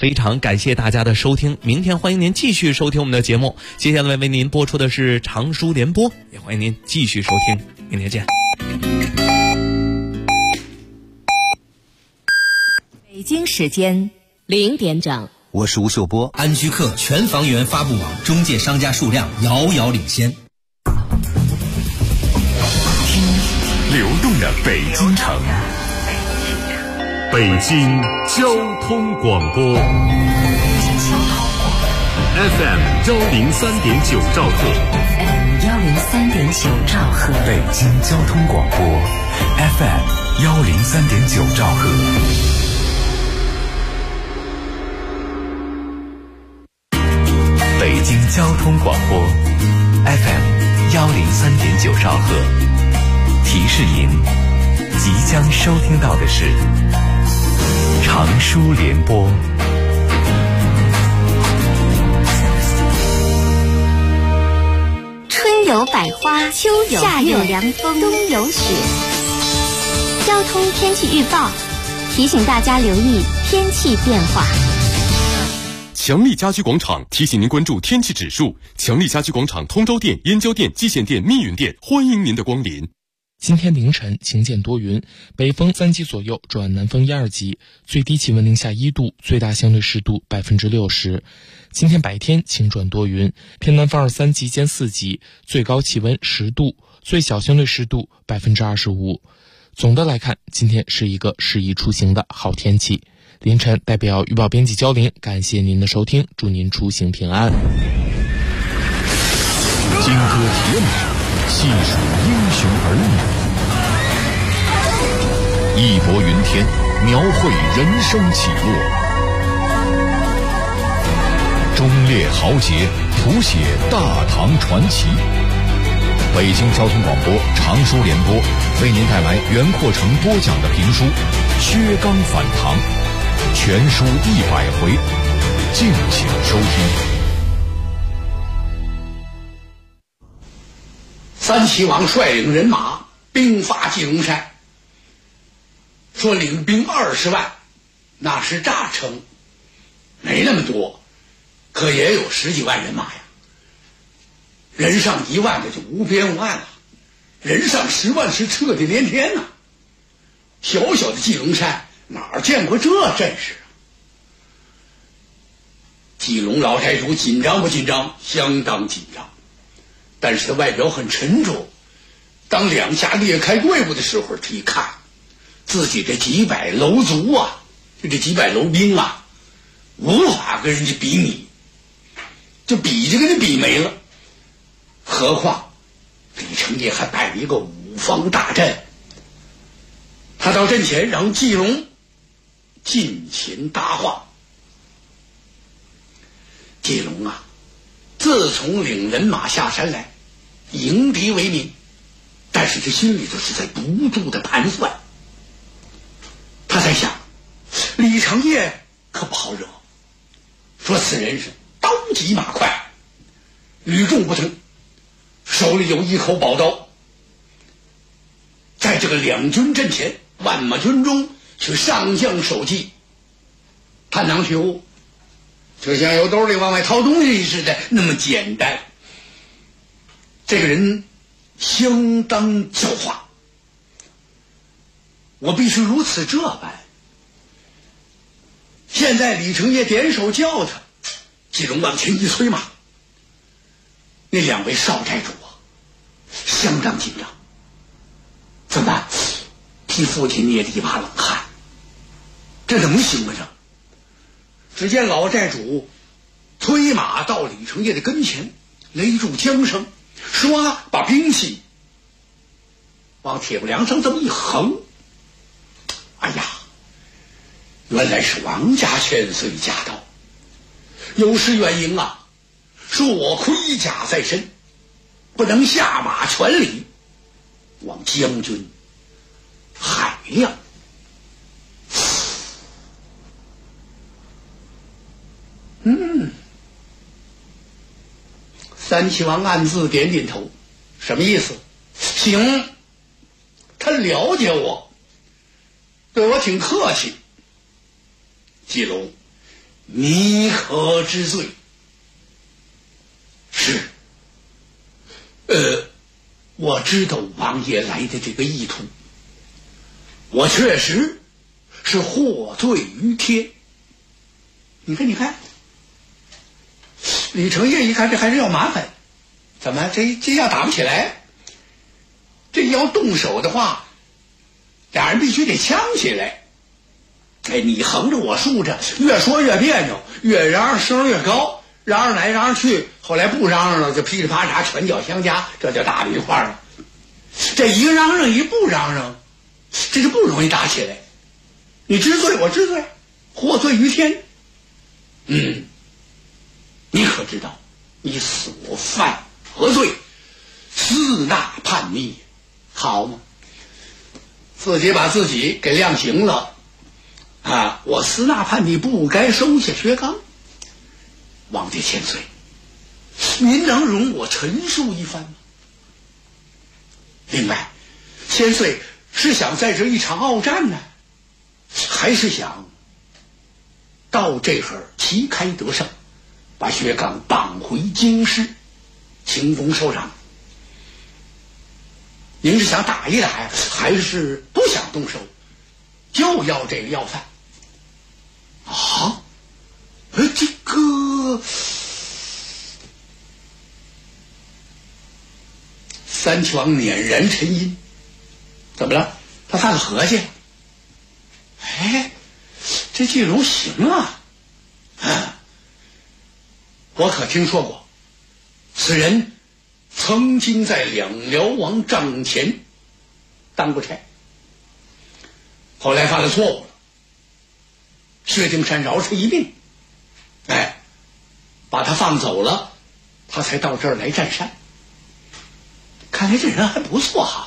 非常感谢大家的收听，明天欢迎您继续收听我们的节目。接下来为您播出的是长书联播，也欢迎您继续收听，明天见。 北京时间0点整， 我是吴秀波。 安居客全房源发布网中介商家数量遥遥领先。 听流动的北京城，北京交通广播 FM 103.9兆赫， 103.9兆赫， 北京交通广播 FM 103.9兆赫。北京交通广播 FM 103.9兆赫，提示您即将收听到的是长书联播。 春有百花，秋有夏有凉风，冬有雪。交通天气预报提醒大家留意天气变化。 强力家居广场提醒您关注天气指数。强力家居广场通州店、燕郊店、蓟县店、密云店，欢迎您的光临。 今天凌晨晴见多云，北风3级左右转南风1、2级，最低气温零下1度，最大相对湿度60%。今天白天晴转多云，偏南风2、3级兼4级，最高气温10度，最小相对湿度25%。总的来看，今天是一个适宜出行的好天气。凌晨代表预报编辑焦林，感谢您的收听，祝您出行平安。 金戈铁马，细数英雄儿女，义薄云天，描绘人生起落，忠烈豪杰，谱写大唐传奇。北京交通广播长书联播为您带来袁阔成播讲的评书《薛刚反唐》，全书100回，敬请收听。 三齐王率领人马兵发济龙山，说领兵20万，那是诈称，没那么多，可也有10几万人马呀。人上1万的就无边无岸了，人上10万是彻底连天呐。小小的济龙山哪见过这阵势啊？济龙老寨主紧张不紧张？相当紧张，但是他外表很沉着。当两下裂开队伍的时候，他一看自己这几百楼族啊，这几百楼兵啊，无法跟人家比拟，就比就跟人比没了。何况李成业还摆了一个5方大阵，他到阵前让济龙进前搭话。济龙啊，自从领人马下山来，迎敌为民，但是他心里头是在不住的盘算。他在想，李成业可不好惹，说此人是刀急马快，与众不同，手里有一口宝刀，在这个两军阵前，万马军中却上将守计，探囊取物，就像由兜里往外掏东西似的那么简单。这个人相当狡猾，我必须如此这般。现在李成业点手叫他，济龙往前一催马，那2位少寨主啊，相当紧张。怎么办？替父亲捏了一把冷汗，这能行吗？只见老寨主推马到李成业的跟前，勒住缰绳，唰把兵器往铁布梁上这么一横。哎呀，原来是王家千岁驾到，有失远迎啊！说我盔甲在身，不能下马全礼，望将军海量。三齐王暗自点点头，什么意思？行，他了解我，对我挺客气。季龙， 你可知罪？是。我知道王爷来的这个意图，我确实是获罪于天。你看，李成业一看这还是要麻烦，怎么这要打不起来？这要动手的话，俩人必须得呛起来。哎，你横着我竖着，越说越别扭，越嚷嚷声越高，嚷嚷来嚷嚷去，后来不嚷嚷了，就噼里啪嚓拳脚相加，这就打到一块了。这一个嚷嚷一不嚷嚷，这就不容易打起来。你知罪我知罪，获罪于天。你可知道你所犯何罪？私纳叛逆，好吗？自己把自己给量刑了啊！我私纳叛逆，不该收下薛刚。王爷千岁，您能容我陈述一番吗？另外，千岁是想在这一场鏖战呢，还是想到这会儿旗开得胜，把薛刚绑回京师，清风受赏？您是想打一打呀，还是不想动手，就要这个要饭？啊，这个三强佞然沉吟，怎么了？他犯了合计？哎，这季荣行啊！我可听说过，此人曾经在两辽王帐前当过差，后来犯了错误了，薛丁山饶他一命，把他放走了，他才到这儿来占山。看来这人还不错哈。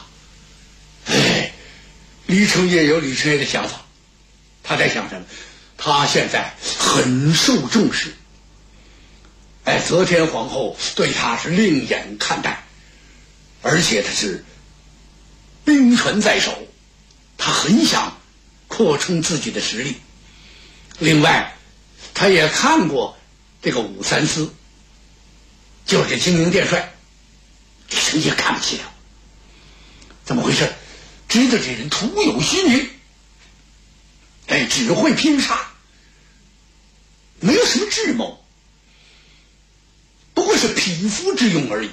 李成业有李成业的想法，他在想什么？他现在很受重视，则天皇后对他是另眼看待，而且他是兵权在手，他很想扩充自己的实力。另外，他也看过这个武三思，就是这金陵殿帅，谁也看不起他。怎么回事？知道这人徒有虚名，只会拼杀，没有什么智谋，不过是匹夫之用而已。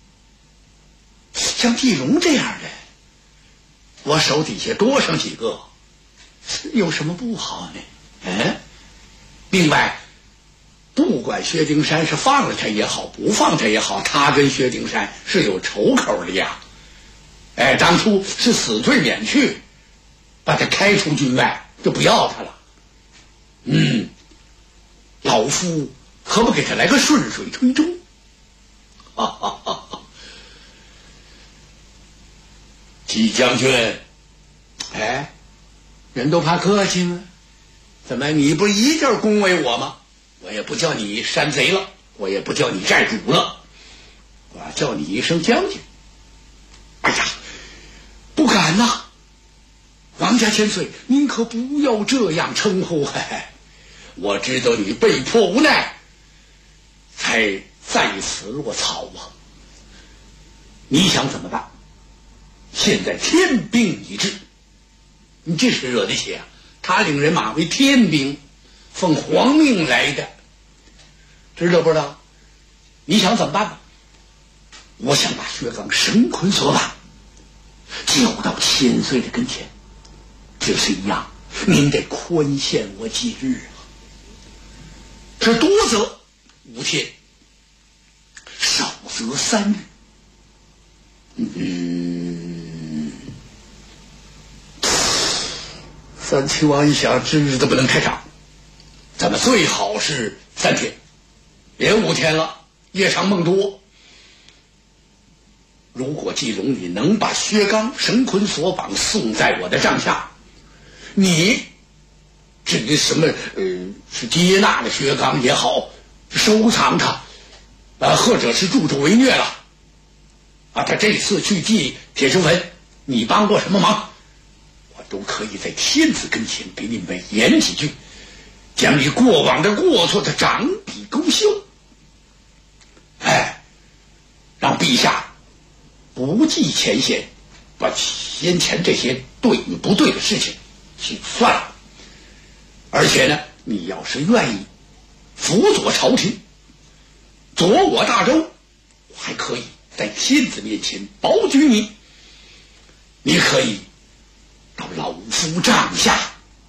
像季荣这样的，我手底下多上几个，有什么不好呢？另外，不管薛丁山是放了他也好，不放他也好，他跟薛丁山是有仇口的呀。当初是死罪免去，把他开出军外，就不要他了。老夫可不给他来个顺水推舟？季将军，人都怕客气吗？怎么你不一劲恭维我吗？我也不叫你山贼了，我也不叫你寨主了，我要叫你一声将军。哎呀，不敢呐！王家千岁，您可不要这样称呼。我知道你被迫无奈，才在此落草啊。你想怎么办？现在天兵已至，你这是惹得起啊？他领人马为天兵，奉皇命来的，知道不知道？你想怎么办呢？我想把薛刚绳捆索绑，交到千岁的跟前。这是一样，您得宽限我几日啊？是多则5天，少则3日。三秦王一想，这日子不能太长，咱们最好是3天，别5天了，夜长梦多。如果季荣你能把薛刚绳捆索绑送在我的帐下，你至于什么是接纳了薛刚也好，收藏他或者是助纣为虐了他这次去祭铁生坟，你帮过什么忙，我都可以在天子跟前给你美言几句， 将你过往的过错的掌笔勾销，让陛下不计前嫌，把先前这些对与不对的事情去算了。而且呢，你要是愿意辅佐朝廷，佐我大周，我还可以在天子面前保举你，你可以到老夫帐下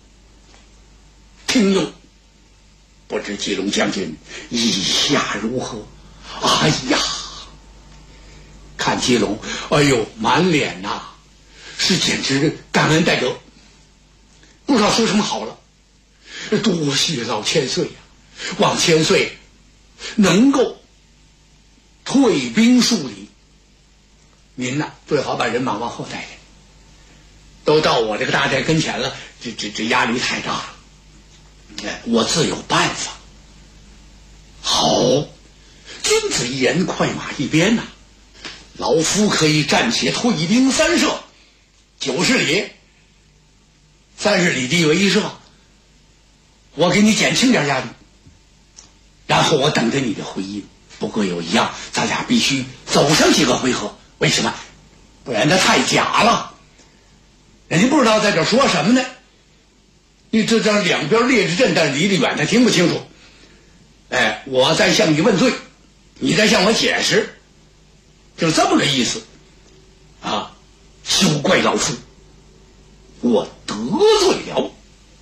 听用。不知季龙将军意下如何？哎呀，看季龙，哎呦，满脸呐，是简直感恩戴德，不知道说什么好了。多谢老千岁呀，望千岁能够退兵数里，您呐最好把人马往后带点，都到我这个大寨跟前了，这压力太大了。我自有办法。好，君子一言，快马一鞭呐。老夫可以暂且退兵3舍，90里，30里地为1舍，我给你减轻点压力，然后我等着你的回音。不过有一样，咱俩必须走上几个回合。为什么？不然他太假了，人家不知道在这说什么呢。你这两边列着阵，但离得远，他听不清楚。我在向你问罪，你在向我解释，就这么个意思啊！休怪老夫，我得罪了。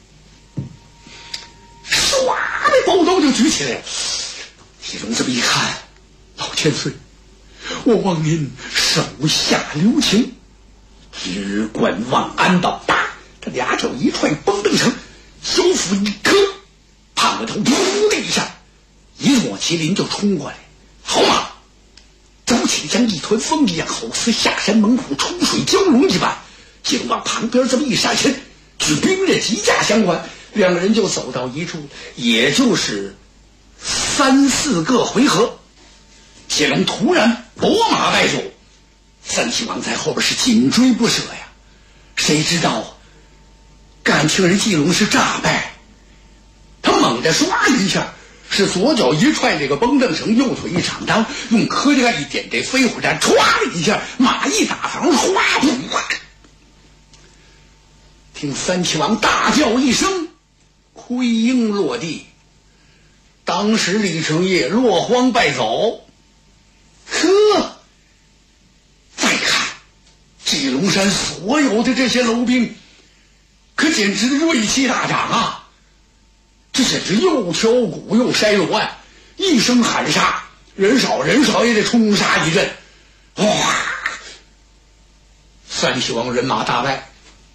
唰，那宝刀就举起来了。季龙这么一看，老千岁，我望您手下留情，只管望安道。他俩手一踹，崩登成，小斧一磕，胖个头噗的一下，一抹麒麟就冲过来。好马走起像一团风一样，好似下山猛虎出水蛟龙一般。季龙往旁边这么一闪身，与兵刃急架相还，两个人就走到一处，也就是3、4个回合。季龙突然拨马败走，三齐王在后边是紧追不舍呀。谁知道感情人季龙是诈败，他猛地唰一下，是左脚一踹这个绷凳绳，右腿一敞裆，用磕架一点这飞虎斩，歘的一下，马一打房，唰，听三齐王大叫一声，盔缨落地。当时李成业落荒败走。呵，再看季龙山所有的这些楼兵，可简直锐气大涨啊！这简直又挑骨又筛罗呀！一声喊杀，人少也得冲杀一阵。哇！三齐王人马大败，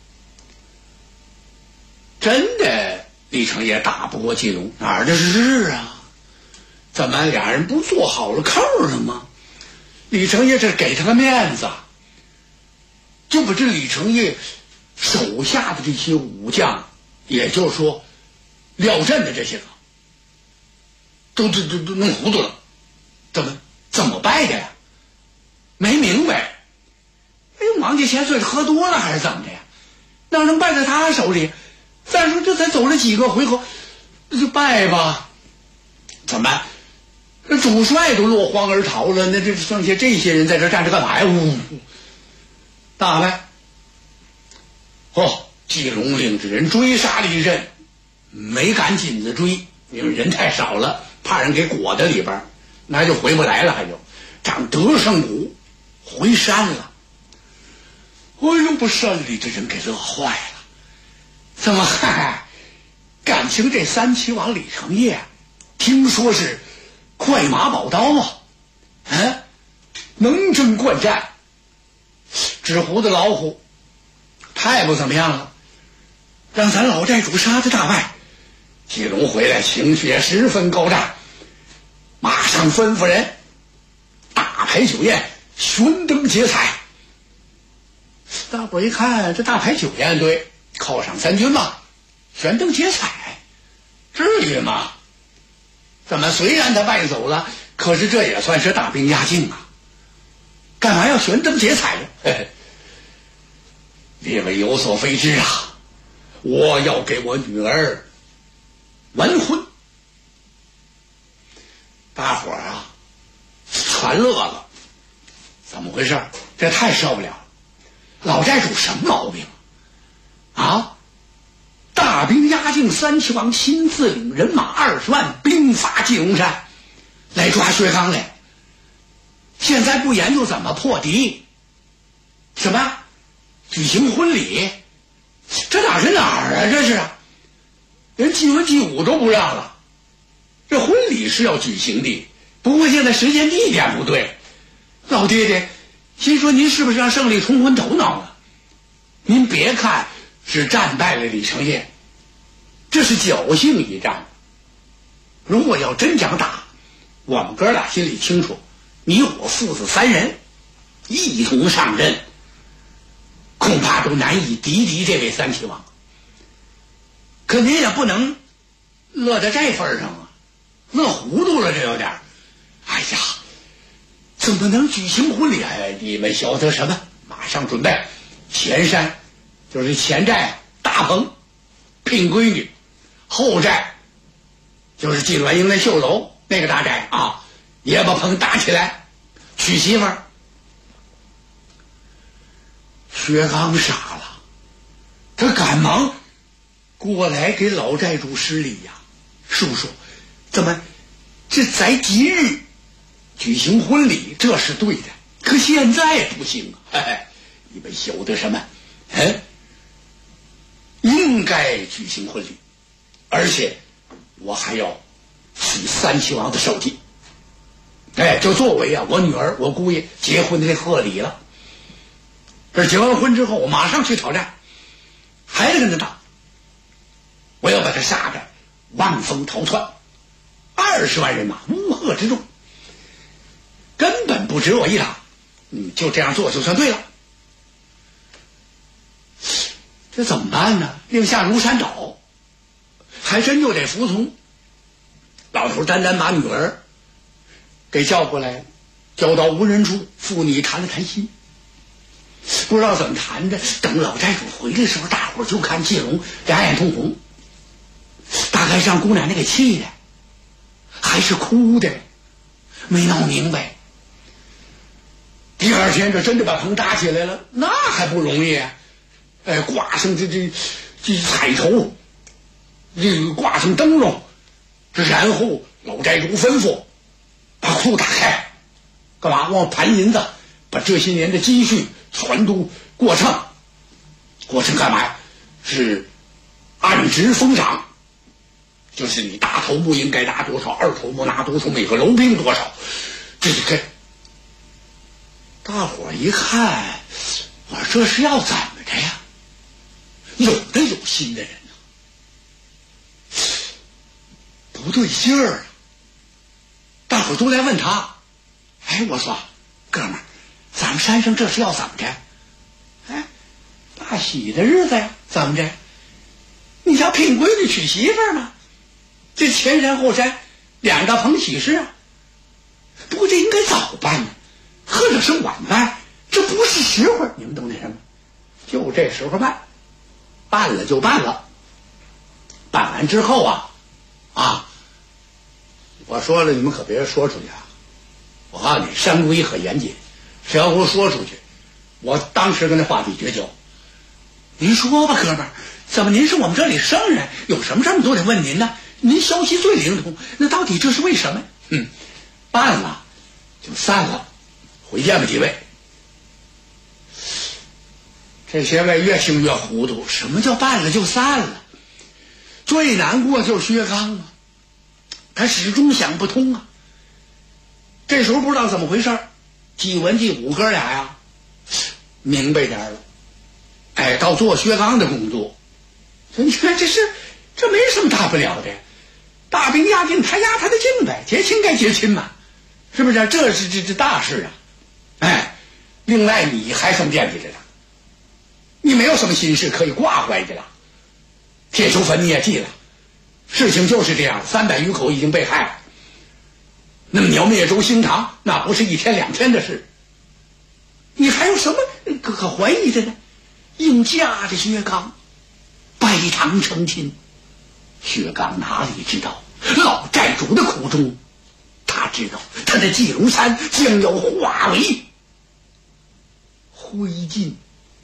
真的李成业打不过季龙，哪儿的事啊？怎么俩人不做好了扣了吗？李成业这给他个面子，就把这李成业手下的这些武将，也就是说廖镇的这些个，都弄糊涂了。怎么败的呀？没明白。哎呦，王家千岁喝多了还是怎么的呀？哪能败在他手里？再说这才走了几个回合，就败吧。怎么？这主帅都落荒而逃了，那这剩下这些人在这站着干嘛呀？大败。季龙领着人追杀了一阵，没赶紧的追，因为人太少了，怕人给裹在里边，那就回不来了，还就长德胜谷回山了。哎呦，把山里这人给乐坏了。怎么感情这三齐王李成业听说是快马宝刀啊，能征惯战，纸糊的老虎太不怎么样了，让咱老寨主杀的大败。季龙回来情绪也十分高涨，马上吩咐人大牌酒宴悬灯结彩。大伙一看这大牌酒宴，对，犒赏三军嘛，悬灯结彩，至于吗？怎么虽然他败走了，可是这也算是大兵压境啊，干嘛要悬灯结彩呢？列位有所非知啊，我要给我女儿完婚。大伙儿啊全乐了，怎么回事？这太受不了了！老寨主什么毛病啊？大兵压境，三齐王亲自领人马20万兵发济龙山来抓薛刚来，现在不研究怎么破敌，什么举行婚礼，这哪是哪儿啊？这是啊，连祭文祭舞都不让了。这婚礼是要举行的，不过现在时间地点不对。老爹爹心说，您是不是让胜利冲昏头脑了？您别看是战败了李承业，这是侥幸一战。如果要真讲打，我们哥俩心里清楚，你我父子3人一同上阵，恐怕都难以敌这位三齐王。可您也不能乐在这份上啊，乐糊涂了，这有点。哎呀，怎么能举行婚礼？你们晓得什么？马上准备前山，就是前寨大棚聘闺女，后寨就是金銮营的绣楼那个大寨啊，也把棚搭起来娶媳妇儿。薛刚傻了，他赶忙过来给老寨主施礼呀，叔叔，怎么这在吉日举行婚礼，这是对的，可现在不行啊！你们晓得什么？应该举行婚礼，而且我还要娶三齐王的手机，就作为我女儿我姑爷结婚的这贺礼了。这结完婚之后，我马上去挑战，还得跟他打，我要把他杀得望风逃窜，20万人马乌合之众，根本不值我一打。就这样做就算对了。这怎么办呢？令下如山倒，还真就得服从。老头单单把女儿给叫过来，叫到无人处，父女谈了谈心。不知道怎么谈的，等老寨主回来的时候，大伙儿就看介龙两眼通红，大概是让姑奶奶给气的，还是哭的，没闹明白。第二天这真的把棚搭起来了，那还不容易啊！挂上这彩绸，挂上灯笼，然后老寨主吩咐把库打开，干嘛？往盘银子，把这些年的积蓄全都过秤。过秤干嘛呀？是按值封赏，就是你大头目应该拿多少，二头目拿多少，每个楼兵多少，这就给。大伙儿一看，我说这是要怎么着呀？有的有心的人呢，不对劲儿啊！大伙儿都来问他，我说哥们儿，咱们山上这是要怎么着？大喜的日子呀，怎么着？你要聘闺女娶媳妇儿吗？这前山后山2大棚喜事啊！不过这应该早办呢，或者是晚办，这不是时候，你们懂那什么？就这时候办，办了就办了。办完之后我说了，你们可别说出去啊！我告诉你，山规很严谨，谁要给我说出去，我当时跟他画地绝交。您说吧，哥们儿，怎么您是我们这里圣人，有什么事儿都得问您呢？您消息最灵通，那到底这是为什么？办了就散了，回见吧几位。这些位越听越糊涂，什么叫办了就散了？最难过就是薛刚啊，他始终想不通啊。这时候不知道怎么回事，季文季武哥俩呀明白点了，到做薛刚的工作。你看这没什么大不了的，大兵压境，他压他的境呗，结亲该结亲嘛，是不是？这是大事啊！另外你还什么惦记着呢？你没有什么心事可以挂怀的了。铁球坟你也记了，事情就是这样，300余口已经被害了。那么你要灭周兴唐，那不是1天2天的事，你还有什么可怀疑的呢？硬架着薛刚拜堂成亲， 薛刚哪里知道老寨主的苦衷？他知道他的纪龙山将要化为灰烬。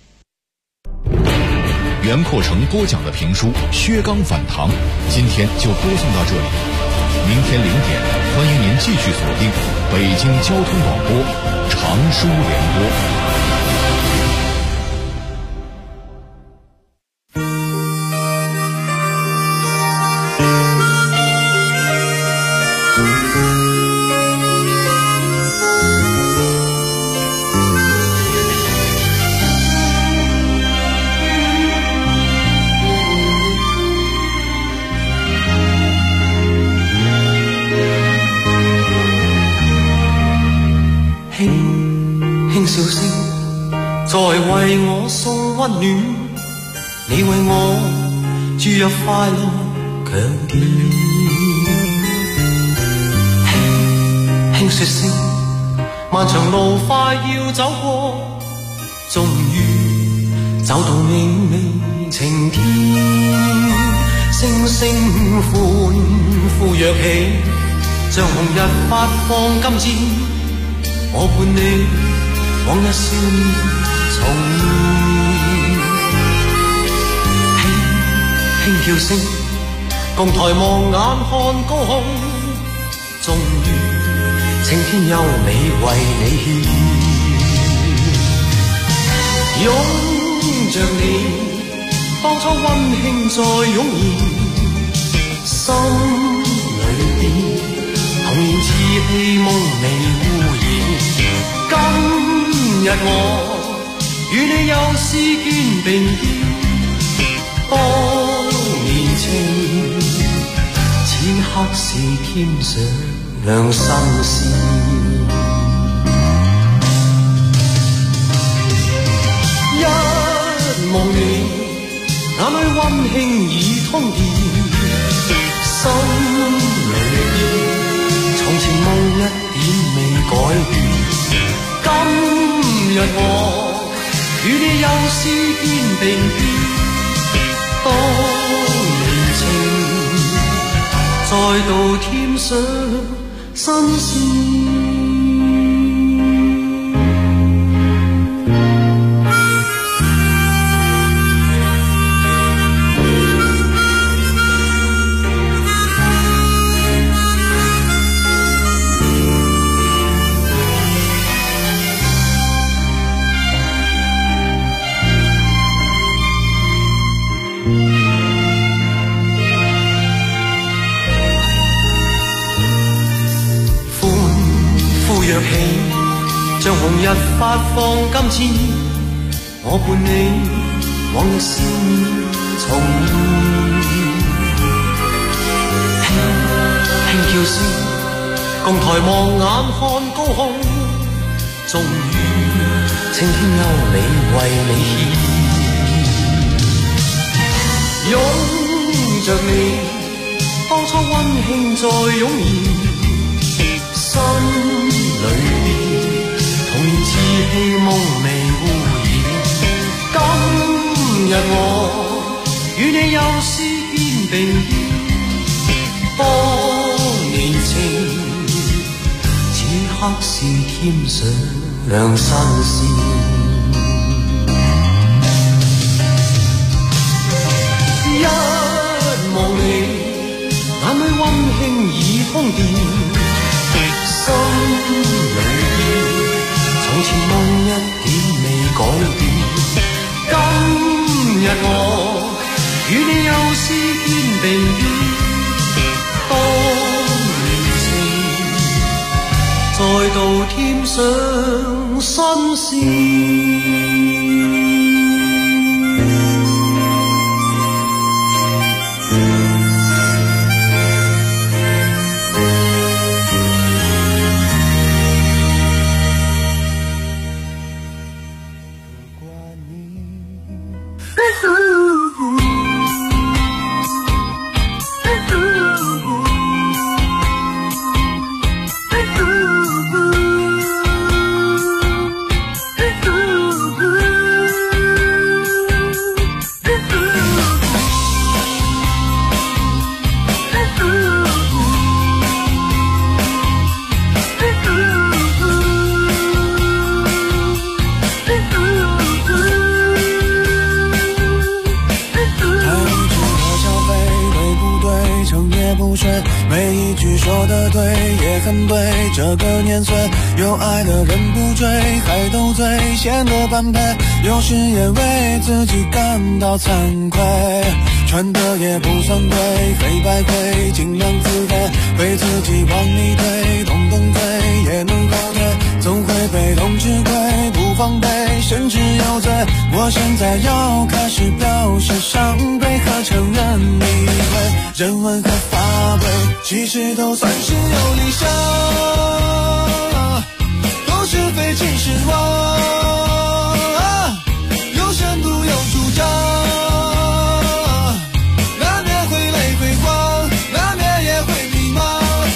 袁阔成播讲的评书《薛刚反唐》，今天就播送到这里。明天0点，欢迎您继续锁定北京交通广播长书联播。 笑聲在為我送溫暖，你為我注入快樂強健。輕輕說聲，漫長路快要走過，終於走到明媚晴天。星星歡呼躍起，像紅日發放金箭，我伴你往日少年重現，輕輕叫聲，共抬望眼看高空，終於青天優美為你獻。擁着你，當初溫馨再湧現，心裏邊童年稚氣夢未污染。今日我與你又是肩並肩，當年情此刻是添上新鮮。一望你眼裏溫馨已通電，心裏邊從前夢一點未改變。今日我與你又是肩並肩，當年情再度添上新鮮。像紅日發放金箭，我伴你往日少年重現。輕叫聲，共抬望眼看高空，終於青天優美為你獻。擁着你，當初溫馨再湧現，心裏邊童年稚氣夢未污染。今日我與你又是肩並肩，當年情此刻是添上新鮮。一望你眼裏溫馨已通電，心裏從前夢一點未改變。今日我與你又是肩並肩，當年情再度添上新鮮。 每一句说的对也很对，这个年岁有爱的人不追，还斗嘴显得般配，有时也为自己感到惭愧，穿的也不算对，黑白灰尽量自卑，被自己往里推，动动嘴也能后退，总会被动吃亏，不防备甚至有罪，我现在要开始表示伤悲和承认理会，人文和法规其实都算是有理想，都是非其实我有深度有主张，难免会泪会光，难免也会迷茫，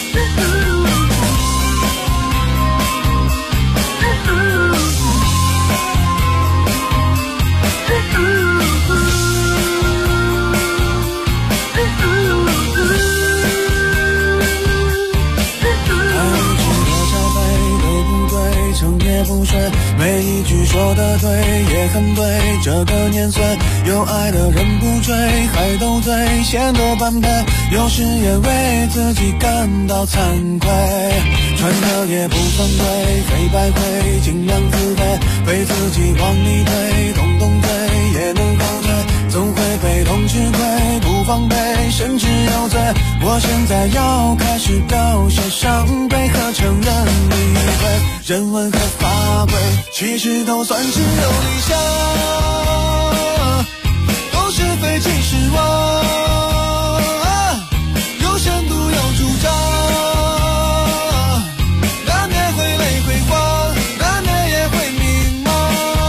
不睡，每一句说的对也很对，这个年岁有爱的人不追，还斗嘴显得般配，有时也为自己感到惭愧，穿的也不算对，黑白灰尽量自卑，被自己往里推，动动嘴也能后退，总会被动吃亏，不防备甚至有罪，我现在要开始表现伤悲和承认理会，人文和法规其实都算是有理想，都是非其实我有深度有主张，难免会泪会光，难免也会迷茫，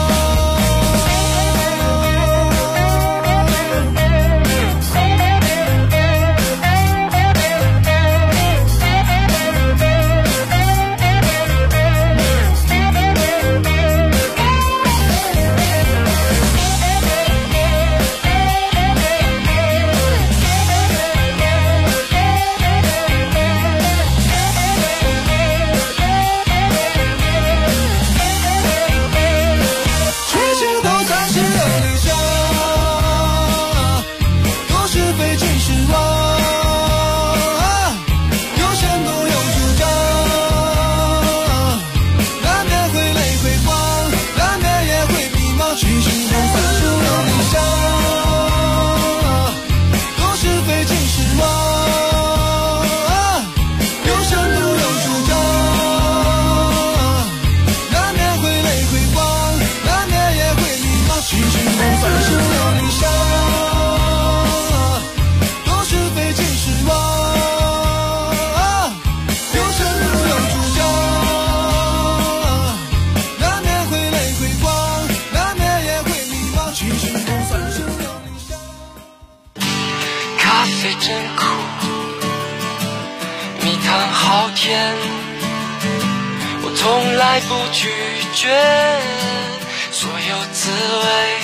从来不拒绝所有滋味，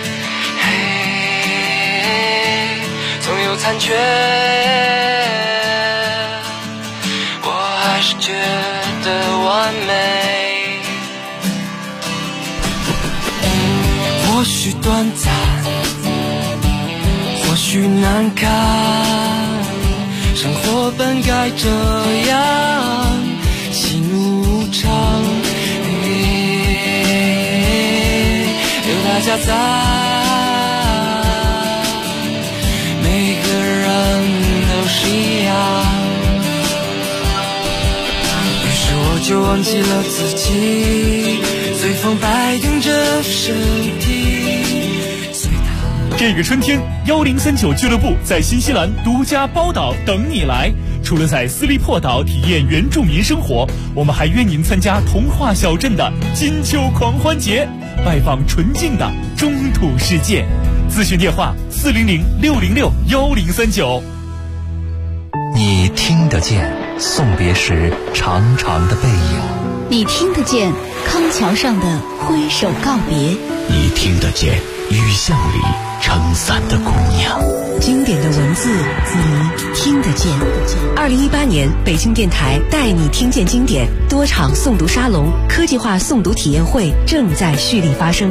总有残缺，我还是觉得完美，或许短暂，或许难堪，生活本该这样，喜怒无常，有大家在，每个人都是一样，于是我就忘记了自己，随风摆动着身体。 这个春天，1039俱乐部在新西兰独家包岛等你来。除了在斯利珀岛体验原住民生活，我们还约您参加童话小镇的金秋狂欢节，拜访纯净的中土世界。咨询电话400-606-1039。 你听得见送别时长长的背影， 你听得见康桥上的挥手告别， 你听得见雨巷里撑伞的姑娘。 经典的文字你听得见。2018年北京电台带你听见经典多场诵读沙龙、科技化诵读体验会正在蓄力发生。